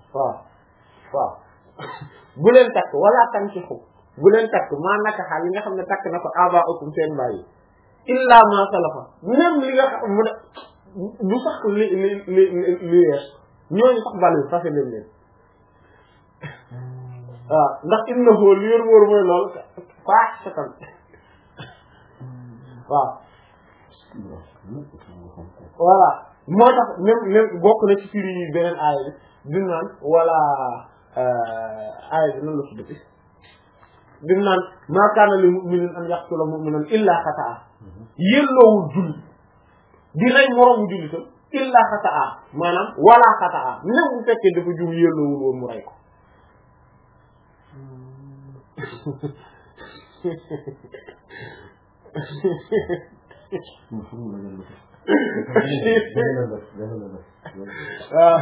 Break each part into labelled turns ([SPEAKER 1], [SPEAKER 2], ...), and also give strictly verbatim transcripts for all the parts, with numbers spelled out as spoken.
[SPEAKER 1] waaw waaw bu leen takk wala tankihu bu leen takk maa naka xaal yi nga xam ne takk na ko aba'ukum seen bàyyi illa ma salafa même li nga xam mu ne du sax li li li li yees ñooñu sax bàllu fase leen leen waaw ndax innahu li wér wóor mooy loolu faax sa kan waaw voilà moo tax même même bokk na ci firi yi beneen aaya bi di naan wala aaya bi nan la tuddati di naan maa kaana li mu'minin an yaqtula mu'minan illa xata'a yelloowul jullit di rey moroomu jullitam illa xata'a maanaam wala xata'a même bu fekkee dafa jum yelloowul woon mu rey ko waaw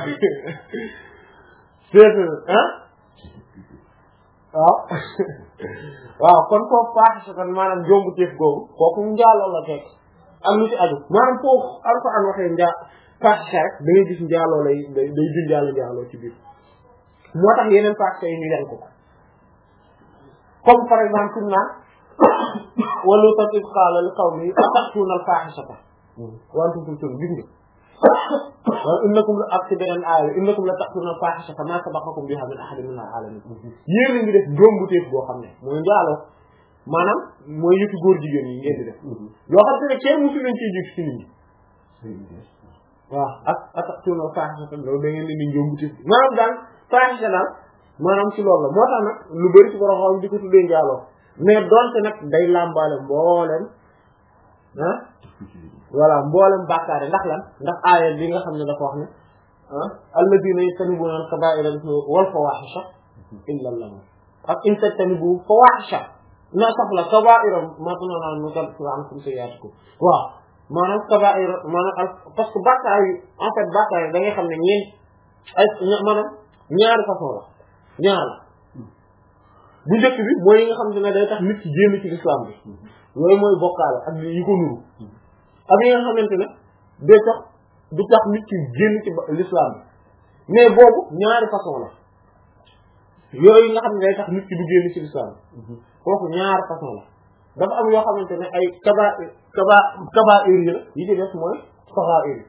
[SPEAKER 1] seet ah waaw waaw kon foofu faaxisa kon maanaam jombu teef googu kooku njaaloo la fekk am lu ci aju maanaam foofu Alxuraan waxee njaa faaxisa rek da ngay gis njaaloo lay day day junjaale njaaloo ci biir moo tax yeneen faaxisa yi ñu yan ko comme par exemple suñu naan wala tam id qaala li qawmihi ata'tuuna al-faaxisata wa antum tubsiruun gis nga waaw innakum la ak ci beneen aaya innakum la ta'tuuna al-faaxisata maa sabaqakum bihaa min ahadin min al-'aalamiin yéen a ngi def dombu teef boo xam ne mooy njaaloo maanaam mooy yëfi góor jigéen yi ngeen di def loo xam te ne kenn musu leen ciy gis ci nit ñi waaw ak ata'tuuna al-faaxisata loolu da ngeen leen di dombu teef maanaam daal faaxisa daal maanaam ci loolu la moo tax nag lu bari ci borom xam di ko tuddee njaaloo mais donte nag day làmbaale mboolem ah voilà mboolem bàkkaar ndax lan ndax aaya bi nga xam ne dafa wax ne ah alladina yajtanibuna al-kaba'ira wal fawahisha illa llahm ak in tajtanibu fawahisha na sax la kaba'ira maintenant nukaffir ankum sayyi'atikum waaw maanaam kaba'ira maanaam parce que bàkkaar yi en fait bàkkaar yi da ngay xam ne ñeent ay maanaam ñaari façon la ñaar bu njëkk bi mooy yi nga xam ne day tax nit ci génn ci l'islam bi yooyu mooy bokkaale ak yi ko nuru ak yi nga xamante ne day tax du tax nit ci génn ci l'islam bi mais boobu ñaari façon la yooyu nga xam ne day tax nit ci du génn ci l'islam bi kooku ñaari façon la dafa am yoo xamante ne ay kaba kaba kabaa'ir yi la yi ci def mooy saxaa'ir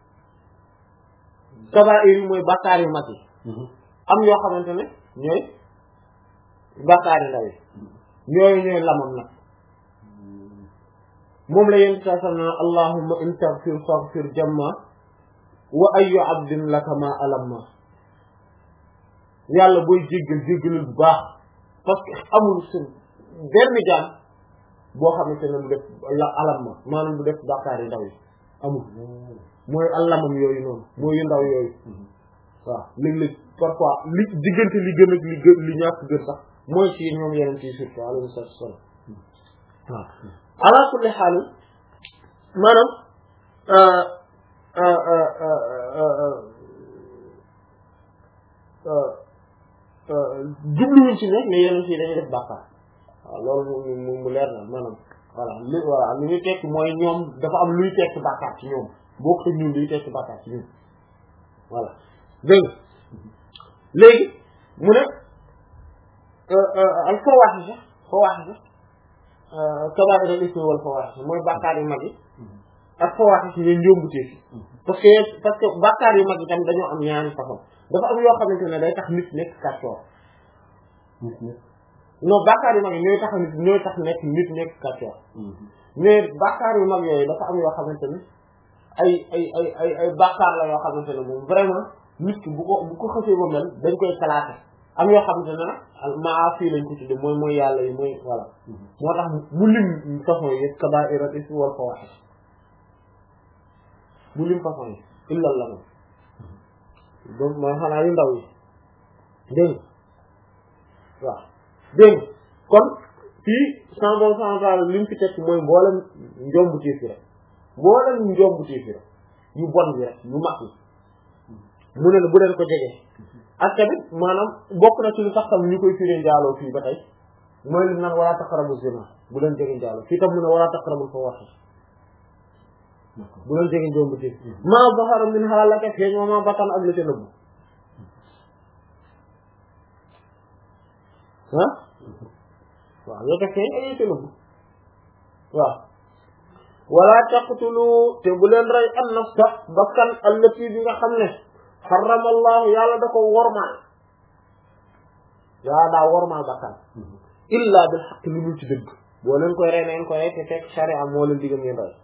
[SPEAKER 1] kabaa'ir yi mooy bàkkaar yu mag yi am yoo xamante ne ñooy bàkkaar yu ndaw yi ñooyu ñooy lamam nag moom la yéen saa sam na allahumma in taghfir faghfir jamma wa ayyu abdin laka ma alamma yàlla booy jéggal jéggalul bu baax parce que amul su benn jaam boo xamante ne bu def alamma maanaam bu def bàkkaar yu ndaw yi amul mooy alamam yooyu noonu mooy yu ndaw yooyu waaw léeg-léeg parfois li diggante li gën ak li gën li ñàkk gën sax mooy ci ñoom yeneen ci surtout alayhi salaatu wa salaam waaw ala kulli xaal maanaam jubluwuñ ci ne mais yeneen fii dañuy def bàkkaar waaw loolu mu mu leer na maanaam voilà li voilà li ñuy tekk mooy ñoom dafa am luy tekk bàkkaar ci ñoom boo ko ñun luy tekk bàkkaar ci ñun voilà dégg nga léegi mu ne al fawaahisha fawaahisha kabaa'ir al ismi wal fawaahisha mooy bàkkaar yu mag yi ak fawaahisha ñooy njóombuteef yi parce que parce que bàkkaar yu mag yi tam dañoo am ñaari façon dafa am yoo xamante ne day tax nit nekk kàccoor non bàkkaar yu mag yi ñooy tax nit ñooy tax nekk nit nekk kàccoor mais bàkkaar yu mag yooyu dafa am yoo xamante ne ay ay ay ay ay bàkkaar la yoo xamante ne moom vraiment nit ki bu ko bu ko xasee ba mel dañ koy classé am yoo xamante ne nag maa fii lañ ko tudde mooy mooy yàlla yi mooy voilà moo tax mu lim façon yi kabaa'ir al-ismi wal fawaahish mu lim façon yi illa la moom donc mooy xanaa yu ndaw yi dégg waaw dégg kon fii cent bon cent ans li mu fi teg mooy mboolem njombu tiif yi rek mboolem njombu tiif yi rek yu bon bi rek yu mag yi mu ne la bu leen ko jege ak tamit maanaam bokk na ci lu tax tam ñu koy firee njaaloo fii ba tey mooy li naan wala taqrabu zina bu leen jege njaaloo fii tam mu ne wala taqrabu fawaahish bu leen jege njombu tiif maa zahara minhaa la ka feeñ wa maa batan ak la ca nëbbu ah waaw yoo def feeñ ak yooyu te nëbbu waaw wala taqtulu te bu leen rey an nafsa bakkan allati bi nga xam ne xarama allahu yàlla da ko wormaal yàlla daa wormaal bakkan illa bil haqq lu dul ci dëgg boo leen koy rey neen koy rey te fekk sharia moo leen digal ngeen rey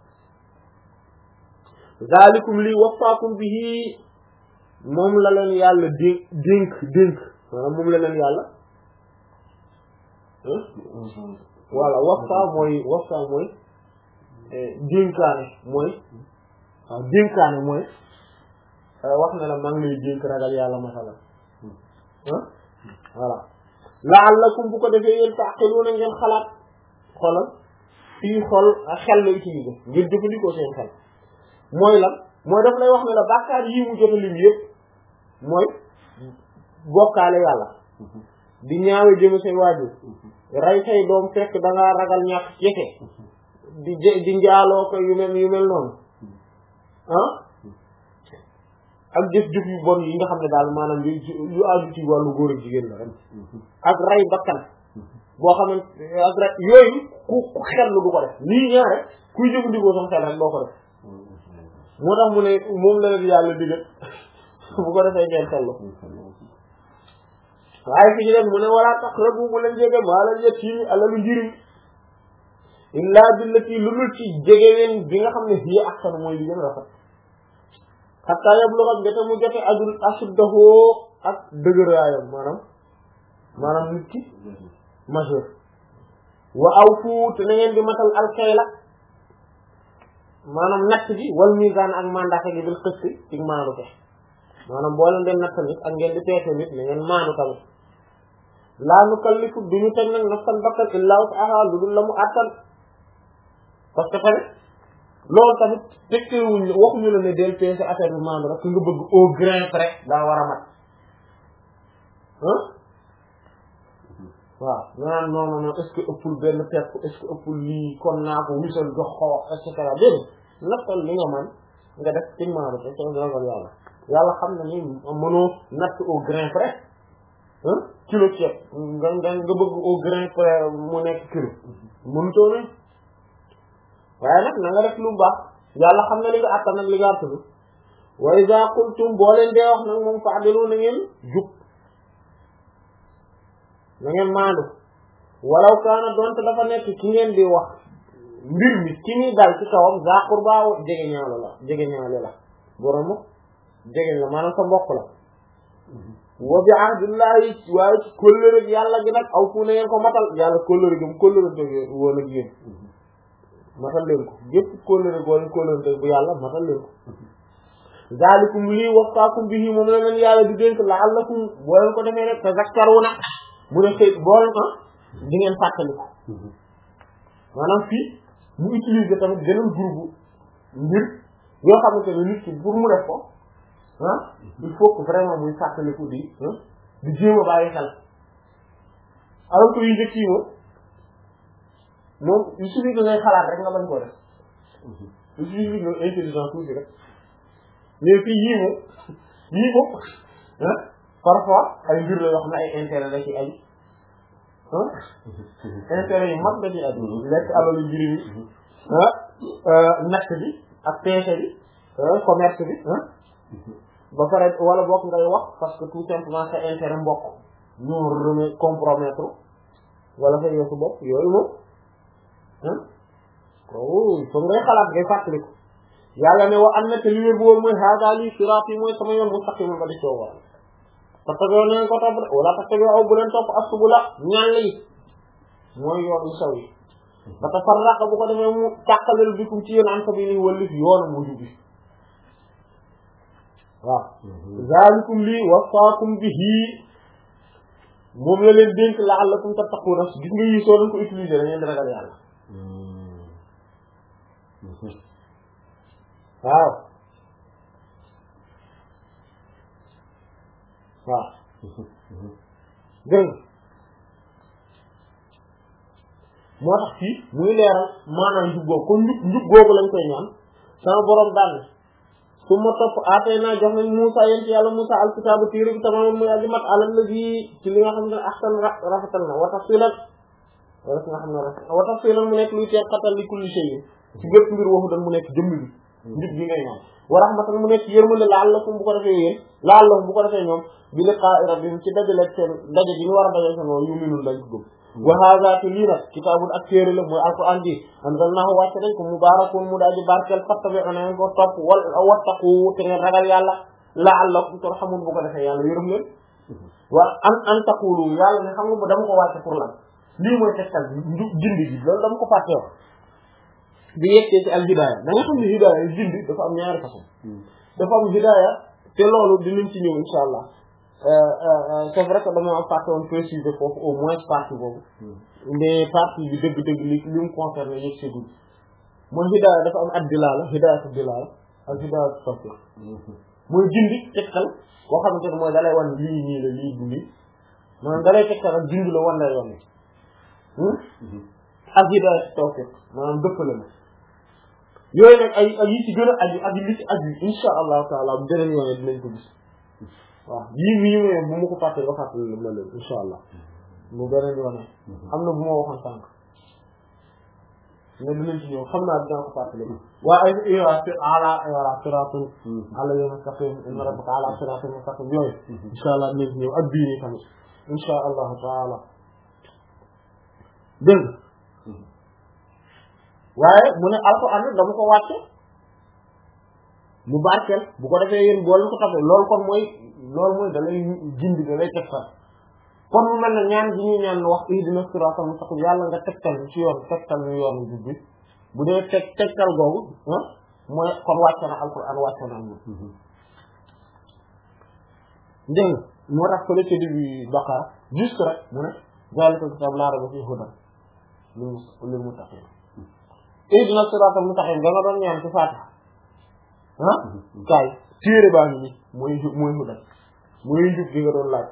[SPEAKER 1] zalikum lii waffaakum bihi moom la leen yàlla dénk dénk dénk maanaam moom la leen yàlla voilà waffaa mooy waffaa mooy dénkaane mooy waaw dénkaane mooy wax na la maa ngi lay dénk ragal yàlla masala ah voilà la'allakum bu ko defee yéen taqiluna ngeen xalaat xolal fii xol ak xel la utilisé ngir jëfandikoo seen xel mooy lan mooy daf lay wax ne la bàkkaar yii mu jot a lim yëpp mooy bokkaale yàlla di ñaawe jëme say waajur rey say doom fekk da ngaa ragal ñàkk cefe di di njaaloo ko yu mel yu mel noonu ah ak jëf-jëf yu bon yi nga xam ne daal maanaam yu yu aju ci wàllu góor ak jigéen la rek ak rey bakkan boo xamante ak rey yooyu ku ku xellu du ko def lii ñaare kuy jëfandikoo sama xel rek doo ko def moo tax mu ne moom la leen yàlla digal bu ko defee ngeen xellu waaye fi ñu dem mu ne wala taqrabu bu leen jege maalal yatiimi alalu njëriñ illaa billati lu dul ci jege leen bi nga xam ne hiya ahsanu mooy li gën a rafet hatta yablugha mbete mu jote ajul ashuddahu ak dëgëraayam maanaam maanaam nit ki majeur wa awfu te na ngeen di matal alkayla maanaam natt bi wal mizaan ak mandaka gi bil qist ci maanu te maanaam boo leen dem natt nit ak ngeen di peese nit na ngeen maanu tamit laa nukallifu duñu teg nag nafsan bakkan illaa wus'ahaa lu dul la mu àttan parce que tamit loolu tamit tekkewuñ waxuñu la ne del peese affaire bi maanu rek nga bëgg au grain près daa war a mat ah waaw naan non non non est-ce que ëppul benn pepp est-ce que ëppul lii kon naa ko wisal jox ko et cetera déedéet nattal li nga man nga def ci maanu te soo ragal yàlla yàlla xam na ni mënoo natt au grain près ah kilo ceeb nga nga nga bëgg au grain près mu nekk kilo mënutoo ne waaye nag na nga def lu baax yàlla xam na li nga attan nag li nga attanu wa iza qultum boo leen dee wax nag moom fa'dilu na ngeen jub na ngeen maandu walaw kaana donte dafa nekk ki ngeen di wax mbir mi ki muy dal ci kawam za qurba jege ñaalo la jege ñaalo la boromu jege la maanaam sa mbokk la wa bi ahdillahi waaye ci kóllëre yàlla gi nag aw fu na ngeen ko matal yàlla kóllëre gi mu kóllëre jóge woon ak yéen matal leen ko gépp kóllëre goo leen kóllëre bu yàlla matal leen ko zalikum lii wasaakum bihi moom la leen yàlla di dénk la'allakum boo leen ko defee rek tazakkaruna mu ne xëy boo leen ah di ngeen fàttaliku maanaam fii mu utiliser tamit beneen groupe mbir yoo xamante ne nit ki pour mu def ko ah il faut que vraiment muy fàttaliku di di jéem a bàyyi xel alors que yu njëkk yi moom moom il suffit que ngay xalaat rek nga bañ koo def il suffit que nga intelligent tuuti rek mais fii yii moom yii moom ah parfois ay mbir la yoo xam ne ay intérêt la ci ay ah intérêt yu mag la ci ay lekk alalu njëriñ yi ah natt bi ak peese bi commerce bi ah ba pare wala bokk ngay wax parce que tout simplement sa intérêt mbokk ñoo remet compromettre wala sa yoosu bopp yooyu moom ah oh il faut ngay xalaat ngay fàttaliku yàlla ne wa am na te li wér bu woon mooy haadaa lii siraat yi mooy sama yoon mustaqim ba di coow waral parce que yoon nañ ko topp de wala parce que yow aw bu leen topp asubula ñaan yi mooy yoon yu saw yi ba tafarraqa bu ko defee mu tàqalal bikum ci yéen an sabili wallif yoonu mu jubi waaw zalikum lii wasaakum bihi moom la leen dénk la'allakum tattaquna gis nga yi soo leen ko utiliser da ngeen di ragal yàlla waaw waaw dégg moo tax fii muy leeral maanaam njub googu kon njub njub googu lañ koy ñaan sama borom daal su ma topp aatee naa jox nañ Musa yent yàlla Musa alkitaabu téere bi tamaam muy aji mat alal la ji ci li nga xam ne ahsan rafetal na wa tafsilan wala si nga xam ne rafet wa tafsilan mu nekk luy teel xatal li kulli shay ci bépp mbir waxu dan mu nekk jëmm bi njub bi ngay ñaan wa rahmatan mu nekk yërmande la'allakum bu ko defee yéen la'allahum bu ko defee ñoom bi liqaa'i rabbihim ci dajale seen daje bi ñu war a daje seen woo yu'minuun dañ ko gëm wa haadha te lii nag kitaabun ak téere la mooy alquran ji anzalnaahu wàcce dañ ko mubaarakun mu daaji barkeel fattabi'u na ngeen ko topp wal wattaqu te ngeen ragal yàlla la'allakum turhamuun bu ko defee yàlla yërëm leen wa an an taqulu yàlla ne xam nga bu dama ko wàcce pour lan lii mooy tegtal jindi gi loolu dama ko fàtte woon bi yeggee ci al hidaaya da nga xam ne hidaaya jindi dafa am ñaari façon dafa am hidaaya te loolu dinañ ci ñëw insha allah c'est vrai que dama am fàtte woon préciser foofu au moins partie boobu mais partie bi dëgg-dëgg li li mu concerné yëg si dugg mooy hidaaya dafa am ad dilaala hidaayatu dilaala ak hidaayatu tawfiq mooy jindi tegtal boo xamante ne mooy dalay wan lii nii la lii du lii maanaam dalay tegtal ak jindi la wan lay yoon ak hidaayatu tawfiq maanaam dëppale la yooyu nag ay ay yi ci gën a aju ak li ci aju insha allahu taala bu beneen yoon dinañ ko gis waaw yii mii mu bu ma ko fàtte ba fàtte la leen insha allah bu beneen yoon am na bu ma waxoon sànq mais dinañ ci ñëw xam naa dinaa ko fàtte la waa ay ala ala siratul ala yoon mustaqim inna rabbaka ala siratul mustaqim yooyu insha allah dinañ ci ñëw ak bii nii tamit insha allahu taala dégg waaye mu ne alxuraan dama ko wàcce mu barkeel bu ko defee yéen boole ko taxee loolu kon mooy loolu mooy da lay jindi da lay tegtal kon mu mel ne ñaan gi ñuy ñaan wax ihdina siraatal mustaqiim yàlla nga tegtal ci yoon tegtal ñu yoon jub bi bu dee teg tegtal googu ah mooy kon wàcce na alxuraan wàcce na ñu dégg nga moo tax fële ci début Baqara juste rek mu ne zaalikal kitaabu laa rayba fiihi hudan lil muttaqiin ihdina siraatal mustaqiim nga doon ñaan ci Faatiha ah kaay téere baa ngi nii mooy mooy hudan mooy njub gi nga doon laaj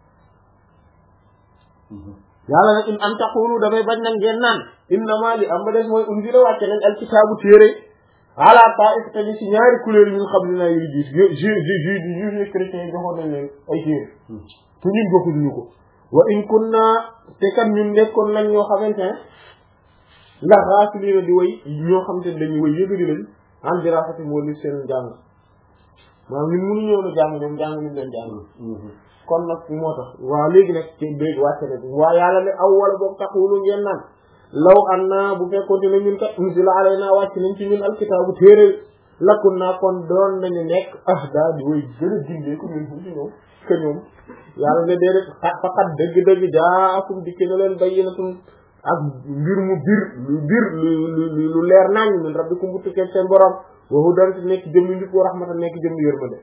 [SPEAKER 1] yàlla nag in an taqulu damay bañ nag ngeen naan innamaa li am ba des mooy unzila wàcce nañ al kitaabu téere ala ta'ifatayni ci ñaari couleur yi ñu xam ne naa yu gis ju ju ju ju chrétien yi joxoon nañ leen ay téere te ñun joxuñu ko wa in kunna te kat ñun nekkoon nañ ñoo xamante ne ndax raafiliina di way ñoo xamante ne dañuy way yëgadi lañ en dirasati moo li seen jàng maanaam ñun mënu ñëw na jàng ñoom jàng ñu leen jàng kon nag moo tax waaw léegi nag ci dégg wàcce na waa yàlla ne aw wala boog taxulu ngeen naan law an na bu fekkoonte ne ñun kat unzila alayna wàcc nañ ci ñun alkitaabu téere lakkun naa kon doon nañu nekk ah daa di way gën a dindee ko ñun fu ci ñoom que ñoom yàlla ne déedéet faqat dëgg-dëgg jaakum dikke na leen bayyinatun ak mbir mu bir lu bir lu lu lu leer nañ min rabbikum bu tukkee seen borom wa hudan nekk jëmmi njub wa rahmatan nekk jëmmi yërmande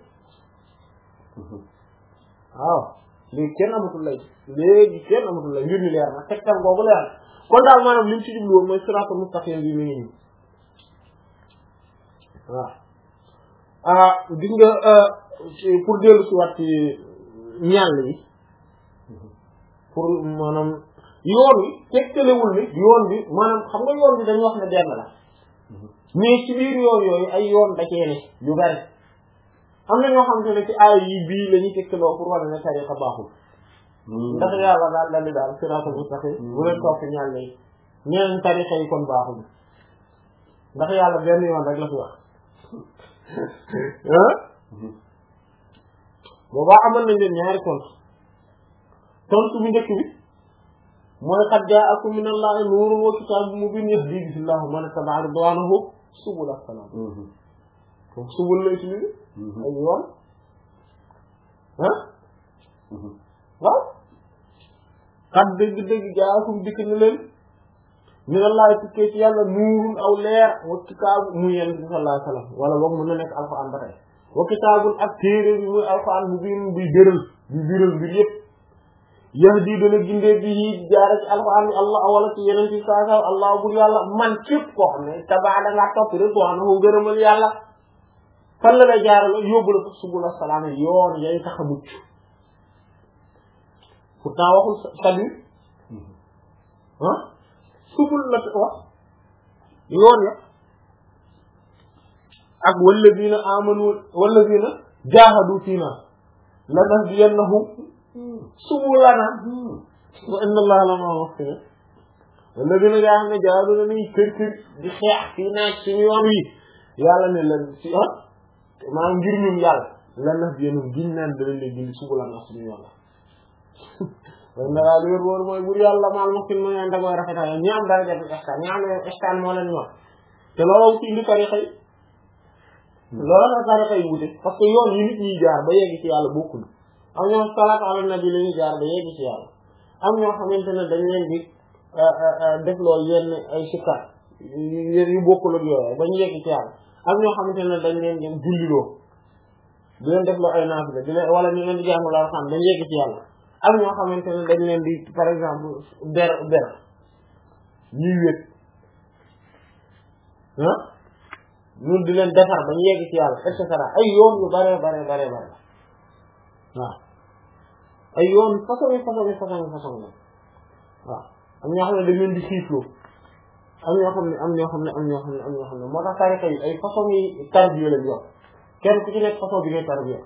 [SPEAKER 1] waaw léegi kenn amatul lay léegi kenn amatul lay mbir mi leer na tegtal boobu leer na kon daal maanaam li mu ci jublu woon mooy siraatal mustaqim bi mi ngi nii waaw ah gis nga pour dellu si waat ci ñàll yi pour maanaam yoon wi tegtalewul ni yoon bi maanaam xam nga yoon bi dañu wax ne benn la mais ci biir yoon yooyu ay yoon da cee ne yu bari am na ñoo xamante ne ci aay yi bii la ñuy tegtaloo pour wane ne tariqa baaxul ndax yàlla daal dali daal siraatal mustaqim bu leen topp ñaan lay ñeneen tariqa yi kon baaxul ndax yàlla benn yoon rek la fi wax ah boobaa amal nañ leen ñaari tontu tontu bu njëkk bi mooy qad jaakum min allahi nuurun wa kitaabun mubiin yahdi bihi llahu man ittaba'a ridwaanahu subula salaam donc subul la utilisé ay yoon ah waaw qad dëgg-dëgg jaakum dikk na leen min allahi tukkee ci yàlla nuurun aw leer wa kitaabu muy yonent bi sallallahu alayhi wa sallam wala boog mën na nekk alquran ba tey wa kitaabun ak téere bi muy alquran mubiin buy dëral buy biral mbir yëpp yahdi dana gindee bi yi jaare ci alquran bi allah wala ci yeneen ci saa saa allah bur yàlla man képp koo xam ne tabaa da ngaa topp rek wax na ko gërëmal yàlla fan la lay jaare la yóbbu la subula salaam yoon yay tax a mucc pourtant waxul sabi ah subul la wax yoon ya ak walladina amanu walladina jahadu fiina lanahdiyannahum subulana wa inna allaha lama'al muhsinin walladina nga xam ne jahadu nañuy kër kër di xeex fii naag suñu yoon wi yàlla ne leen si ah maanaam ngir ñun yàlla lanahdiyannahum giñ naan danañ leen gindi subulana suñu yoon la kon nag li wër wër mooy bur yàlla maal muhsin mooy ànd ak mooy rafetal ñi am dara def ihsaan ñi am ihsaan moo leen ñor te loolu ci indi tarixa yi loolu la tarixa yi wute parce que yoon yi nit ñi jaar ba yegg ci yàlla bokkul am ñoo salaatu ala nabi la ñuy jaar ba yegg ci yàlla am ñoo xamante ne dañ leen di def loolu yenn ay sikkat yéen yu bokkul ak yooyu ba ñu yegg ci yàlla am ñoo xamante ne dañ leen di julliloo di leen def loo ay naafila di leen wala ñu leen di jaamu la xam dañ yegg ci yàlla am ñoo xamante ne dañ leen di par exemple ber ber ñuy wét ah ñun di leen defar ba ñu yegg ci yàlla et cetera ay yoon yu bare bare bare bare waaw ay yoon façon yi façon yi façon yi façon la waaw am ñoo xam ne dañ leen di xiifloo am ñoo xam ne am ñoo xam ne am ñoo xam ne am ñoo xam ne moo tax tariqa yi ay façon yi tarbiya lañ yor kenn ku ci nekk façon bi ngay tarbiya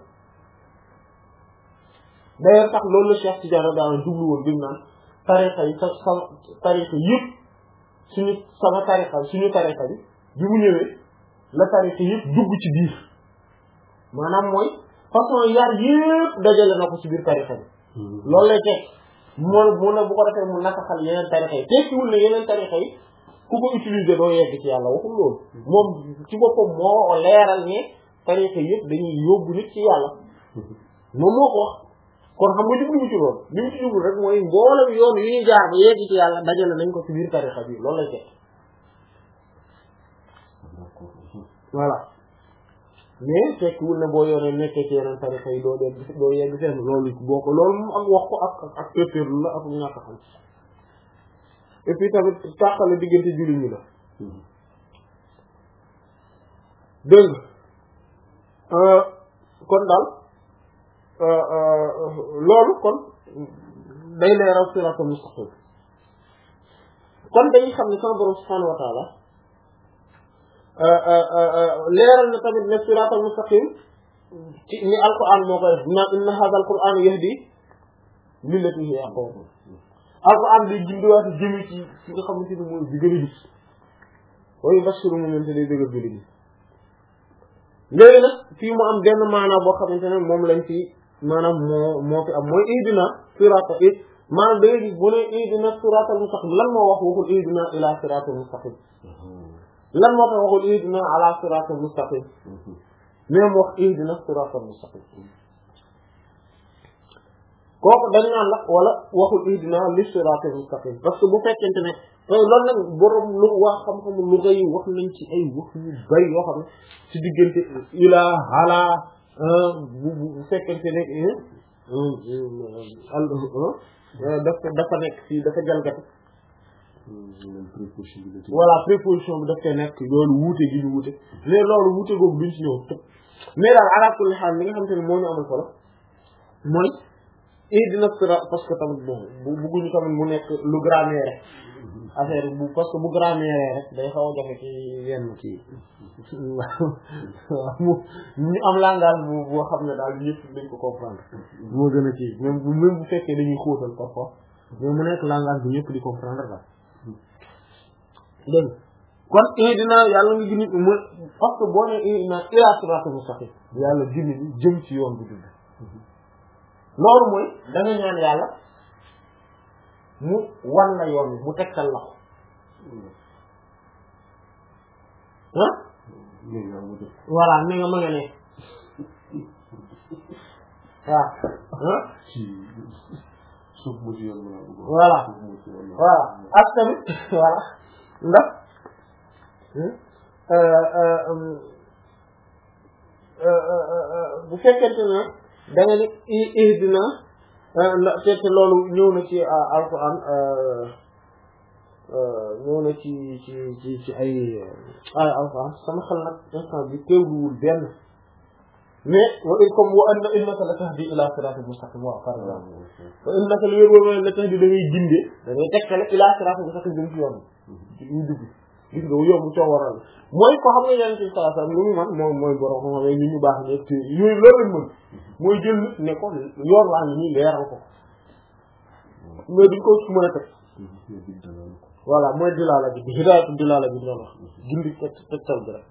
[SPEAKER 1] d'ailleurs tax loolu la Cheikh Tidiane daal jublu woon bi mu naan tariqa yi sa sa tariqa yëpp suñu sama tariqa suñu tariqa bi bi mu ñëwee la tariqa yëpp dugg ci biir maanaam mooy façon yar yëpp dajale na ko ci biir tariqa bi loolu lay teg moo mu ne bu ko defee mu nakaxal yeneen tariqa yi tekkiwul ne yeneen tariqa yi ku ko utiliser doo yegg ci yàlla waxul loolu moom ci boppam moo leeral ne tariqa yëpp dañuy yóbbu nit ci yàlla moom moo ko wax kon xam nga jublu ci loolu li mu ci jublu rek mooy mboolem yoon yu ñuy jaar ba yegg ci yàlla dajale nañ ko ci biir tarixa bi loolu lay teg voilà mais tekkiwul ne boo yoonee nekkee ci yeneen tarixa yi doo dee doo yegg seen loolu boo ko loolu moom ak wax ko ak ak péetéerlu la ak ñàkk xam et puis tamit tàqale diggante jullit ñi la dégg kon daal loolu kon day leeral siraatal mustaqim kon dañuy xam ne sama borom subhaanahu wa taala leeral na tamit ne siraatal mustaqim ci ni alquran moo koy def naan inna haadal qur'aan yahdi lillatii hiya aqwam alquran day gindiwaati jëmi ci ci nga xamante ni mooy bi gën a gis wa yubashshiru mu'miniina te day dëggal jullit ñi léegi nag fii mu am benn maanaa boo xamante ne moom lañ fi maanaam moo moo fi am mooy ihdina sirata it maanaam da ngay gis bu ne ihdina siratal mustaqim lan moo wax waxul ihdina ila siratal mustaqim lan moo tax waxul ihdina ala siratal mustaqim mais mu wax ihdina siratal mustaqim kooku dañ naan la wala waxul ihdina li siratal mustaqim parce que bu fekkente ne loolu nag borom lu wax xam-xamu lu ngay wax nañ ci ay wax yu bari yoo xam ne ci diggante ila ala bu bu fekkente ne dafa dafa nekk fii dafa jalgati voilà préposition bi daf koy nekk loolu wuute gi ñu wuute mais loolu wuute googu duñ ci ñëw mais daal ala kulli xaal li nga xamante ne moo ñu amal solo mooy ihdina siraat parce que tamit bon bu bugguñu tamit mu nekk lu grammaire affaire bu parce que bu grammaire rek day xaw a jafe ci yenn ci waaw mu ñu am langage bu boo xam ne daal ñëpp dañ ko comprendre moo gën a ci même bu même bu fekkee dañuy xóotal parfois mais mu nekk langage bu ñëpp di comprendre daal dégg kon ihdina yàlla nga gindi mu parce que boo ne ihdina ila siraatal mustaqim yàlla gindi jëm ci yoon bu dund loolu mooy da nga ñaan yàlla mu wan la yoon mu tegtal la ko ah voilà ni nga ma nga ne waaw ah
[SPEAKER 2] suuf mu ci yoon
[SPEAKER 1] voilà voilà ak tamit voilà ndax bu fekkente ne da nga ne ihdina te te loolu ñëw na ci alquran ñëw na ci ci ci ci ay ay alquran sama xel nag instant bi teewluwul benn mais wa comme wa anna innaka la tahdi ila siratin mustaqim wa par exemple wa innaka li wér wóor la tahdi da ngay gindee da ngay tekkale ila siratin mustaqim jëm ci yoon ci ñu dugg gis nga yomb coo waral mooy ko xam ne yeneen ci saa saa lu mu man moom mooy borom xam ne nit ñu baax ñëpp te yooyu loolu lañ mën mooy jël nit ne ko yoon waa ngi nii leeral ko mais duñ ko mën a teg voilà mooy dilaala bi hidaayatu dilaala bi doon wax gindi teg tegtal bi rek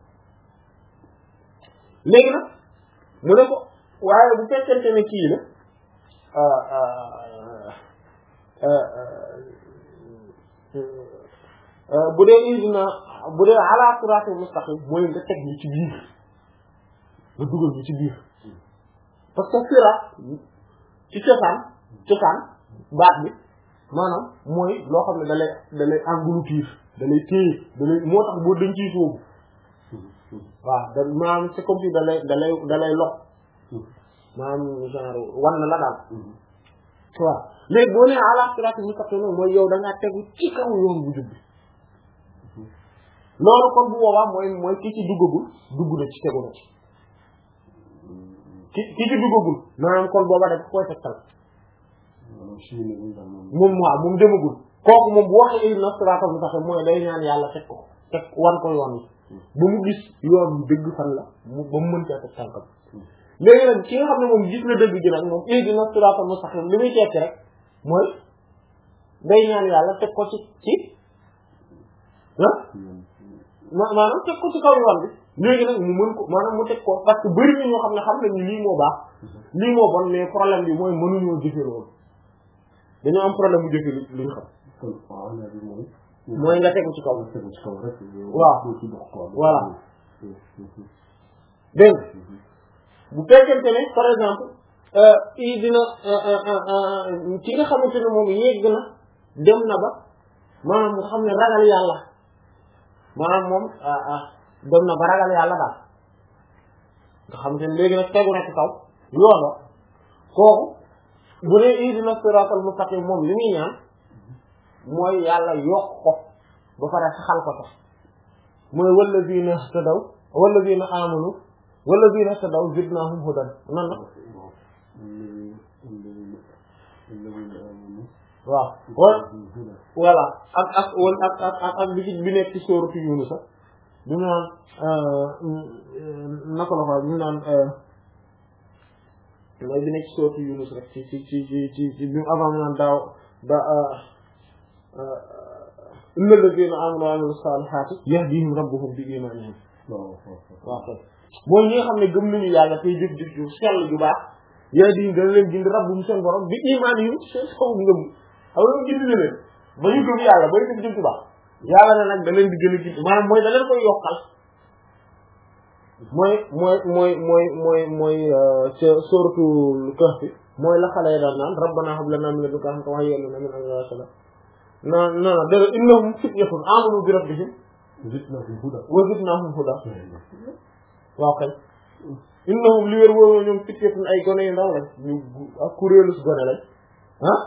[SPEAKER 1] léegi nag mu ne ko waaye bu fekkente ne kii la bu dee idina bu dee ala siraatal mustaqim mooy nga teg ñu ci biir nga dugal ñu ci biir parce que siraat ci cosaan cosaan baat bi maanaam mooy loo xam ne da lay da lay engloutir da lay téye da lay moo tax boo dañ ciy sóobu waaw da maanaam c'est comme si da lay da lay da lay lox maanaam genre wan na la daal waaw léegi boo nee ala siraatal mustaqim mooy yow da ngaa tegu ci kaw yoon bu jub bi loolu kon bu boobaa mooy mooy ki ci duggagul dugg na ci tegu na ci ki ki ci duggagul maanaam kon boobaa dafa koy tegtal moom waaw moom demagul kooku moom bu waxee na siraatal mustaqim mooy day ñaan yàlla teg ko teg wan ko yoon yi ba mu gis yoon bi dëgg fan la mu ba mu mën cee teg tànkam léegi nag ki nga xam ne moom gis na dëgg gi nag moom ihdina siraatal mustaqim li muy tekki rek mooy day ñaan yàlla teg ko ci ci ah maanaam teg ko ci kaw yoon bi léegi nag mu mën ko maanaam mu teg ko parce que bëri na ñoo xam ne xam nañu lii moo baax lii moo bon mais problème bi mooy mënuñoo jëfe loolu dañoo am problème bu jëfe li li ñu xam mooy nga tegu ci kaw waaw voilà dégg bu fekkente ne par exemple i dina ci nga xamante ne moom yegg na dem na ba maanaam nga xam ne ragal yàlla maanaam moom dem na ba ragal yàlla daal nga xamante ne léegi nag tegu na ci kaw yoon wa kooku bu dee ihdina siraatal mustaqim moom li muy ñaan mooy yàlla yokk ko ba pare saxal ko tax mooy wallazina ihtadaw wallazina amanu wallazina ihtadaw zidnahum hudan nan la waaw voilà ak ak wala ak ak ak ak bi bi nekk ci sooratu Yunus sax bi mu naan naka la ko bi mu naan mooy bi nekk ci sooratu Yunus rek ci ci ci ci ci ci bi avant mu naan daaw da inna alladhina amanu wa amilu salihati yahdihim rabbuhum bi imanihim waaw kay mooy ñi nga xam ne gëm nañu yàlla tey jëf jëf ju sell ju baax yahdihim dana leen gindi rabbuhum seen borom bi imanihim seen kaw ngëm xam nga gindi na leen ba ñu gëm yàlla bay jëf jëf ju baax yàlla na nag da leen di gën a gindi maanaam mooy da leen koy yokkal mooy mooy mooy mooy mooy mooy ca suratul Kahf mooy la xale yi daan naan rabbana hab lana min ladunka rahmatan wa hayyi lana min amrina rashada non non non dégg nga innahum fityatun amanu bi rabbihim
[SPEAKER 2] zidnahum huda
[SPEAKER 1] wa zidnahum huda waaw kay innahum li wér wóor ñoom fityatun ay gone yu ndaw lañ ñu ak kuréelu si gone lañ ah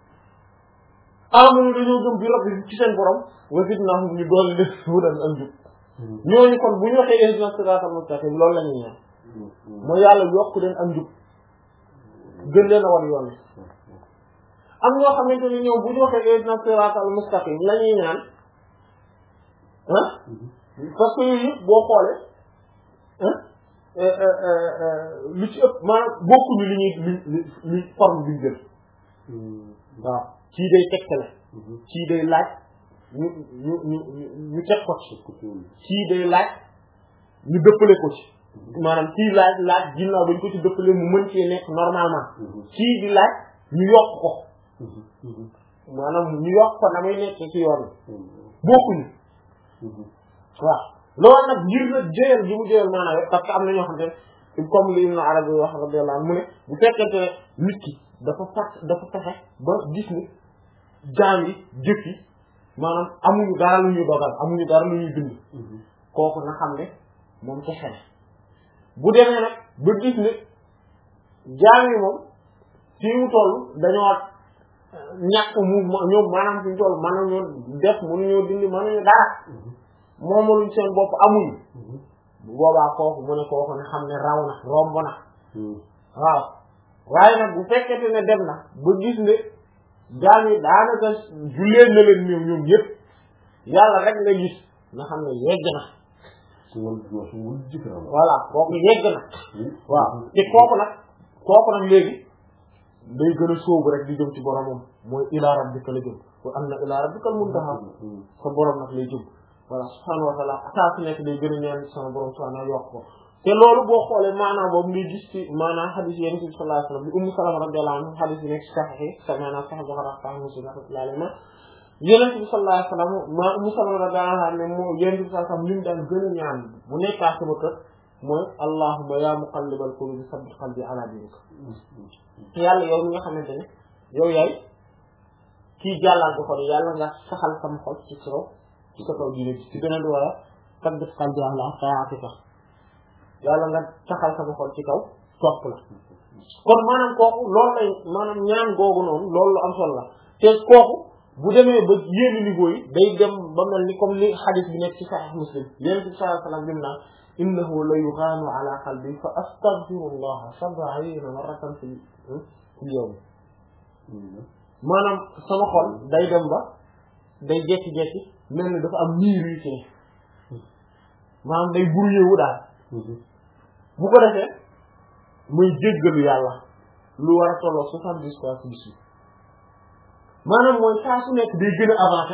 [SPEAKER 1] amanu dañoo gëm bi rabbihim ci seen borom wa zidnahum ñu doon def hudan ak njub ñooñu kon bu ñu waxee ihdina siraatal mustaqim loolu la ñuy ñaan mooy yàlla yokk leen ak njub gën leen a war yoon wi am ñoo xamante ni ñoom bu ñu waxee ihdina siraatal mustaqim la ñuy ñaan ah parce que yooyu yëpp boo xoolee ah lu ci ëpp maanaam bokkuñu li ñuy li li forme bi ñu jël waaw kii day tegtale kii day laaj ñu ñu ñu ñu teg ko ci kii day laaj ñu dëppale ko ci maanaam kii laaj laaj ginnaaw bañ ko ci dëppale mu mën cee nekk normalement kii di laaj ñu yokk ko maanaam ñu yokk ko na muy nekk ci yoon bokkuñu waaw loolu nag ngir na jëyal gi mu jëyal maanaam parce que am na ñoo xam ne comme li Ibn Arabi wax radiyallahu anhu mu ne bu fekkente ne nit ki dafa fàtt dafa fexe ba gis ni jaam yi jëf yi maanaam amuñu dara lu ñuy dogal amuñu dara lu ñuy bind kooku na xam ne moom texe na bu demee nag ba gis ne jaam yi moom fii mu toll dañoo ñàkk mouvement ñoom maanaam fi mu toll maanaam ñoo def mënuñoo dindi mënuñu dara moomaluñ seen bopp amuñu bu boobaa kooku mu ne kooku ne xam ne raw na romb na waaw waaye nag bu fekkete ne dem na ba gis ne jaam yi daanaka jullee na leen ñoom ñoom yëpp yàlla rek nga gis nga xam ne yegg na voilà kooku yegg na waaw te kooku nag kooku nag léegi day gën a sóobu rek di jëm ci boromam mooy ilaa rabbika la jëm wa anna ilaa rabbikal muntaha sa borom nag lay jëm voilà subhaanahu wa taala saa su nekk day gën a ñaan sama borom subhaanahu yokk ko te loolu boo xoolee maanaam boobu ngay gis ci maanaam xadis yi Yonent bi sallallahu alayhi wa sallam bi Ummu Salama radiyallahu anha xadis yi nekk ci Sahih sa maanaam Sahih Bukhari Sahih Muslim rahmatullahi alayhi Yonent bi sallallahu alayhi wa sallam ma Ummu Salama radiyallahu anha ne moo Yonent bi sallallahu alayhi wa sallam li mu daan gën a ñaan bu nekkaa sama kër mooy allahumma ya muqallibal qulubi sabbit qalbi ala dinik yàlla yow mi nga xamante ne yow yaay kii jàllal ko xol yàlla nga saxal sama xol ci kaw ci sa kaw diine ci beneen wala sabbit qalbi ala ta'atika yàlla nga saxal sama xol ci kaw topp la kon maanaam kooku loolu lay maanaam ñaan googu noonu loolu lu am solo la te kooku bu demee ba yenn niveau yi day dem ba mel ni comme li hadith bi nekk ci Sahih Muslim Yonent bi sallallahu alayhi wa sallam lim naan innahu la yughaanu ala qalbi fa astaghfirullaha sab'iina marratan fi yawm maanaam sama xol day dem ba day jekki-jekki mel ni dafa am niir yu ci maanaam day brouillé wu daal bu ko defee muy jéggalu yàlla lu war a tolloo soixante-dix fois ci bis bi maanaam mooy saa su nekk day gën a avancé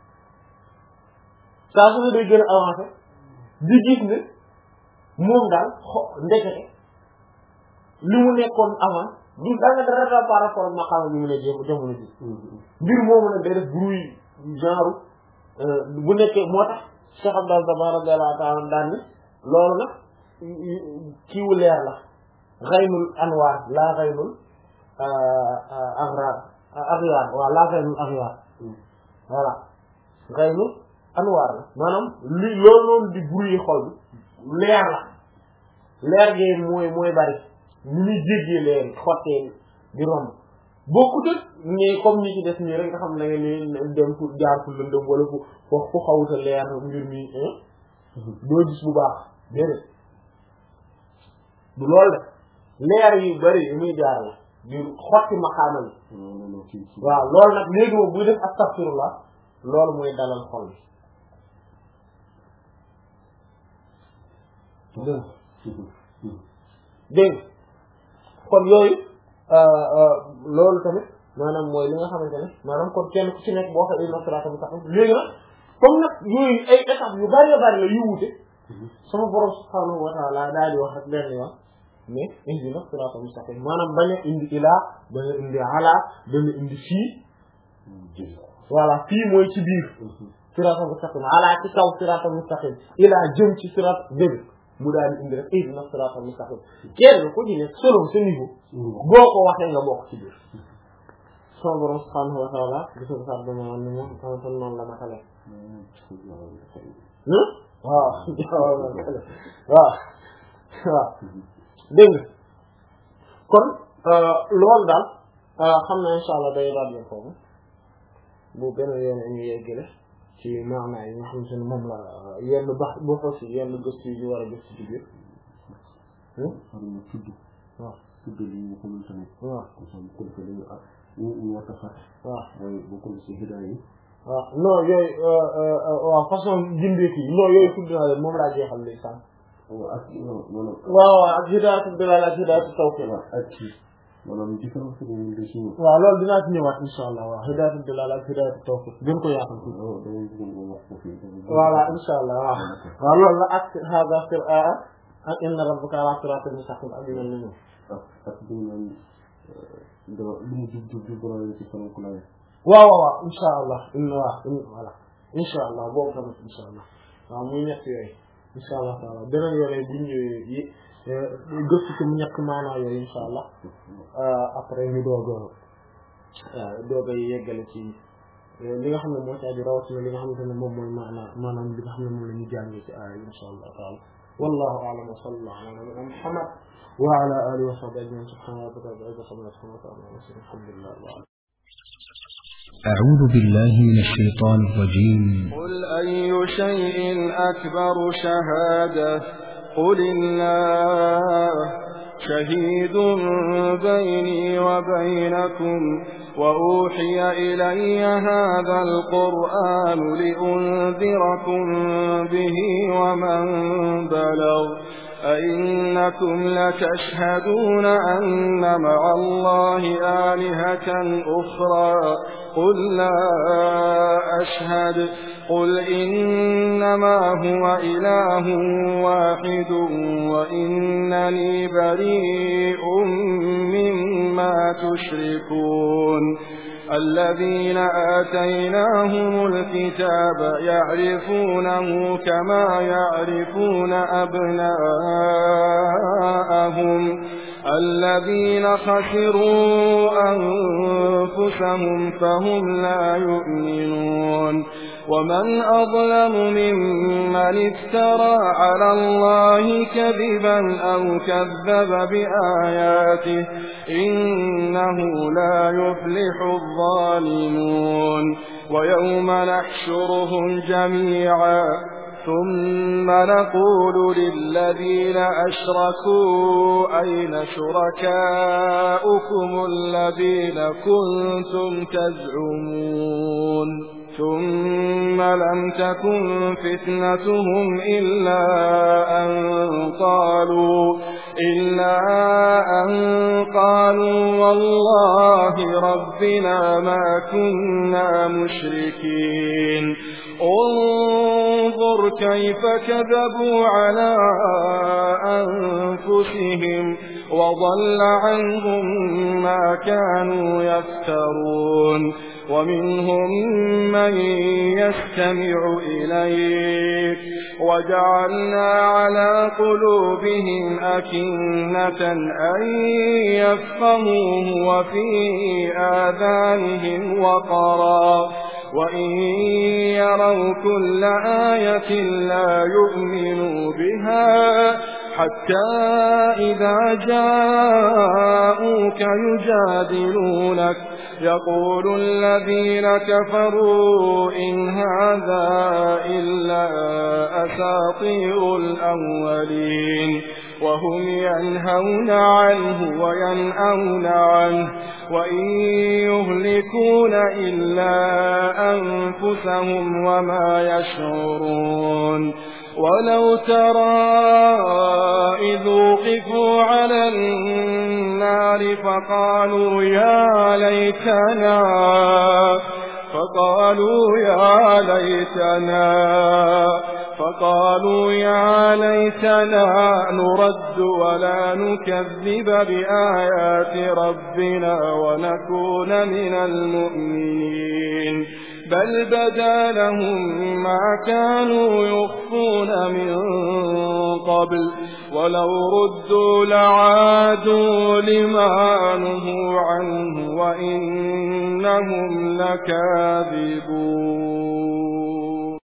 [SPEAKER 1] saa su nekk day gën a avancé di gis ne moom daal xo ndekete li mu nekkoon avant du danga dara dara par rapport ak maqaama bi mu ne jéem jamono ji mbir moomu nag day def bruit genre bu nekkee moo tax Cheikh Abdel Dabbar radiyallahu ta'ala daan ni loolu nag kiiwu leer la ghaynul anwaar laa ghaynul aghraar aghyar waaw laa ghaynul aghyar voilà ghaynul anwaar la maanaam li loolu noonu di bruit xol bi leer la leer gi mooy mooy bari ñu ñuy jéggee leer xottee di romb bokkut ak ñi comme ñi ci des nii rek nga xam ne nga ni dem fu jaar fu lëndëm wala fu fu fu xawuta leer mbir mi doo gis bu baax déedéet du loolu de leer yu bari yu muy jaar la di xotti maqaama yi waaw loolu nag léegi moom buy def astaghfirullah loolu mooy dalal xol bi dégg dégg kon yooyu loolu tamit maanaam mooy li nga xamante ne maanaam kon kenn ku ci nekk boo xam ne nasarata bi tax léegi nag comme nag yooyu ay étapes yu bari bari la yu wute sama borom subhaanahu wa ta'ala daal di wax rek benn yoon mais ihdina siraatal mustaqim maanaam bañ a indi ilaa bañ a indi ala bañ a indi fii voilà fii mooy ci biir siraatal mustaqim ala ci kaw siraatal mustaqim ilaa jëm ci siraat dëgg mu daal di indi rek ihdina siraatal mustaqim kenn ku ci nekk selon sa niveau boo ko waxee nga bokk ci biir sama borom subhaanahu wa ta'ala gisa ko sax dama ni moom sama son noonu la matale waaw waaw waaw dégg nga kon loolu daal xam na insha Allah day rajo foofu bu benn yoon ñu yeggale ci maanaam yi nga xam ne moom la yenn bax bu fa si yenn gëstu yi ñu war a gëstu ci biir
[SPEAKER 2] tudd
[SPEAKER 1] waaw
[SPEAKER 2] tudd li ñu xamante ne
[SPEAKER 1] waaw
[SPEAKER 2] ko ko dañu ak ñu ñu war a fat
[SPEAKER 1] waaw
[SPEAKER 2] mooy bokkul ci hidaaya yi
[SPEAKER 1] waaw non yooyu waaw façon jëndeek yi non yooyu tudd naa leen moom laa jeexal léegi sànq
[SPEAKER 2] ak maanaam
[SPEAKER 1] waaw ak hidaayatu dalal ak hidaayatu tawfiq
[SPEAKER 2] ak ci maanaam différence bi ñu ngi ci
[SPEAKER 1] waaw loolu dinaa ci ñëwaat insha Allah waaw hidaayatu dalal ak hidaayatu tawfiq gën ko yaatal tuuti voilà insha Allah waaw waaw loolu la ak hada siraa ak inna rabbaka ala siratin mustaqim ak yu mel ni ñoom
[SPEAKER 2] ak du naan dara lu mu jub jub jub borom ci kanam ku lay
[SPEAKER 1] waaw waaw insha Allah inna waaw voilà insha Allah boobu tamit insha Allah waaw muy ñett yooyu insha Allah taala beneen yoon bu ñëwee yi gëstu ci mu ñett maanaa yooyu insha Allah après ñu doog a doog a yeggale ci li nga xam ne moo ci aju rawatina li nga xamante ne moom mooy maanaa maanaam li nga xam ne moom la ñu jàngee ci aaya insha Allah taala wallahu a'lam wa sallallahu ala nabiyyina Muhammad wa ala alihi wa sahbihi ajma'in subhana rabbika rabbil izzati amma yasifun wa salamun ala mursalin alhamdulillahi
[SPEAKER 3] أعوذ بالله من الشيطان الرجيم
[SPEAKER 4] قل أي شيء أكبر شهادة قل الله شهيد بيني وبينكم وأوحي إلي هذا القرآن لأنذركم به ومن بلغ أئنكم لتشهدون أن مع الله آلهة أخرى قل لا أشهد قل إنما هو إله واحد وإنني بريء مما تشركون الذين آتيناهم الكتاب يعرفونه كما يعرفون أبناءهم الذين خسروا أنفسهم فهم لا يؤمنون ومن أظلم ممن افترى على الله كذبا أو كذب بآياته إنه لا يفلح الظالمون ويوم نحشرهم جميعا ثم نقول للذين أشركوا أين شركاؤكم الذين كنتم تزعمون ثم لم تكن فتنتهم إلا أن قالوا إلا أن قالوا والله ربنا ما كنا مشركين انظر كيف كذبوا على أنفسهم وضل عنهم ما كانوا يفترون ومنهم من يستمع إليك وجعلنا على قلوبهم أكنة أن يفقهوه وفي آذانهم وقرا وإن يروا كل آية لا يؤمنوا بها حتى إذا جاءوك يجادلونك يقول الذين كفروا إن هذا إلا أساطير الأولين وهم ينهون عنه وينأون عنه وإن يهلكون إلا أنفسهم وما يشعرون ولو ترى إذ وقفوا على النار فقالوا يا ليتنا فقالوا يا ليتنا فقالوا يا ليتنا نرد ولا نكذب بآيات ربنا ونكون من المؤمنين بل بدا لهم ما كانوا يخفون من قبل ولو ردوا لعادوا لما نهوا عنه وإنهم لكاذبون.